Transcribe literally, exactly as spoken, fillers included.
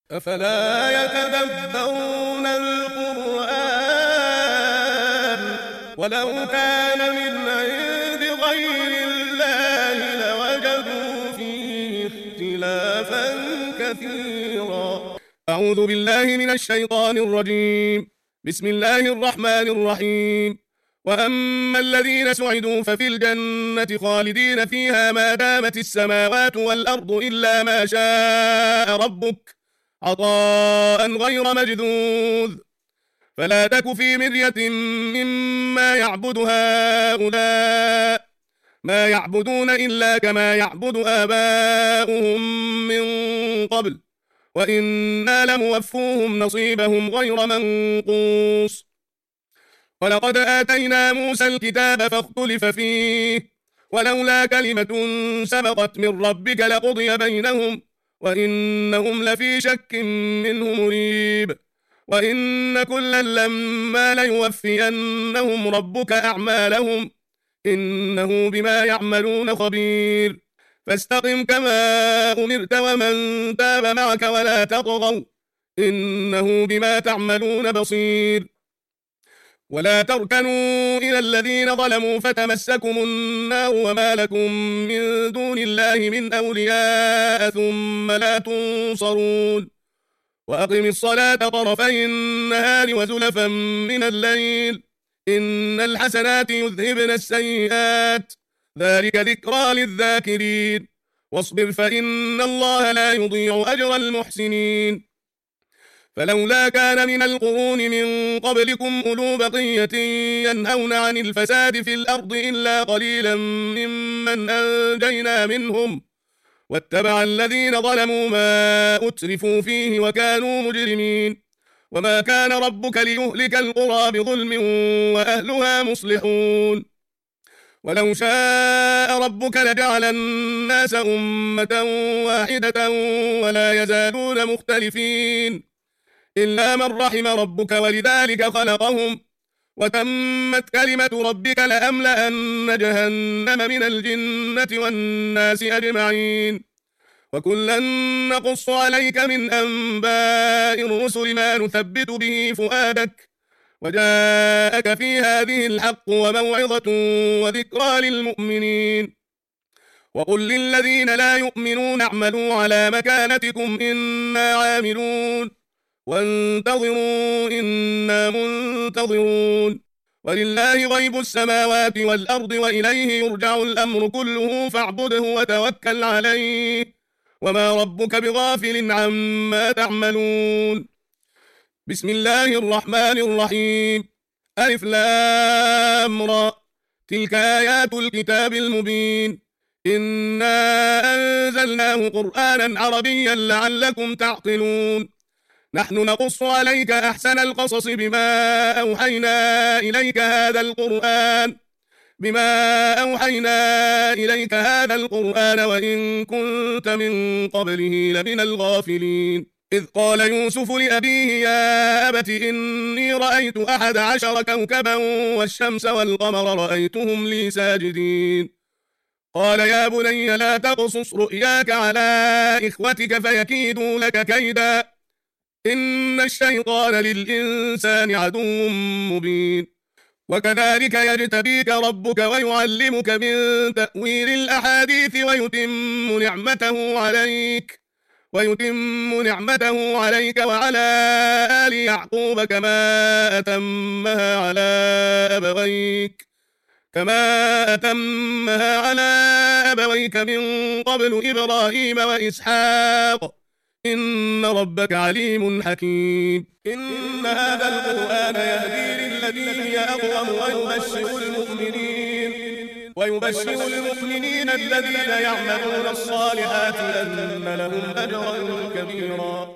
أفلا يتدبرون القرآن ولو كان من عند غير الله لوجدوا فيه اختلافا كثيرا. أعوذ بالله من الشيطان الرجيم. بسم الله الرحمن الرحيم. وأما الذين سعدوا ففي الجنة خالدين فيها ما دامت السماوات والأرض إلا ما شاء ربك عطاء غير مجذوذ. فلا تك في مرية مما يعبد هؤلاء ما يعبدون إلا كما يعبد آباؤهم من قبل وإنا لموفوهم نصيبهم غير منقوص. ولقد آتينا موسى الكتاب فاختلف فيه ولولا كلمة سبقت من ربك لقضي بينهم وإنهم لفي شك منه مريب. وإن كلا لما ليوفينهم ربك أعمالهم إنه بما يعملون خبير. فاستقم كما أمرت ومن تاب معك ولا تطغوا إنه بما تعملون بصير. ولا تركنوا إلى الذين ظلموا فتمسكم النار وما لكم من دون الله من أولياء ثم لا تنصرون. وأقم الصلاة طرفي النهار وزلفا من الليل إن الحسنات يذهبن السيئات ذلك ذكرى للذاكرين. واصبر فإن الله لا يضيع أجر المحسنين. فلولا كان من القرون من قبلكم أولو بقية ينهون عن الفساد في الأرض إلا قليلا ممن أنجينا منهم واتبع الذين ظلموا ما أترفوا فيه وكانوا مجرمين. وما كان ربك ليهلك القرى بظلم وأهلها مصلحون. ولو شاء ربك لجعل الناس أمة واحدة ولا يزالون مختلفين إلا من رحم ربك ولذلك خلقهم وتمت كلمة ربك لأملأن جهنم من الجنة والناس أجمعين. وكلا نقص عليك من أنباء الرسل ما نثبت به فؤادك وجاءك في هذه الحق وموعظة وذكرى للمؤمنين. وقل للذين لا يؤمنون اعملوا على مكانتكم إنا عاملون وانتظروا إنا منتظرون. ولله غيب السماوات والأرض وإليه يرجع الأمر كله فاعبده وتوكل عليه وما ربك بغافل عما تعملون. بسم الله الرحمن الرحيم. ألف لام را تلك آيات الكتاب المبين إنا أنزلناه قرآنا عربيا لعلكم تعقلون. نحن نقص عليك أحسن القصص بما أوحينا إليك هذا القرآن بما أوحينا إليك هذا القرآن وإن كنت من قبله لمن الغافلين. إذ قال يوسف لأبيه يا أبت إني رأيت أحد عشر كوكبا والشمس والقمر رأيتهم لي ساجدين. قال يا بني لا تقصص رؤياك على إخوتك فيكيدوا لك كيدا إن الشيطان للإنسان عدو مبين. وكذلك يجتبيك ربك ويعلمك من تأويل الأحاديث ويتم نعمته عليك ويتم نعمته عليك وعلى آل يعقوب كما أتمها على أبويك كما أتمها على أبويك من قبل إبراهيم وإسحاق إن ربك عليم حكيم. إن هذا القرآن يهدي للتي هي أقوم ويبشر المؤمنين ويبشر المؤمنين الذين يعملون الصالحات أن لهم أجرا كبيرا.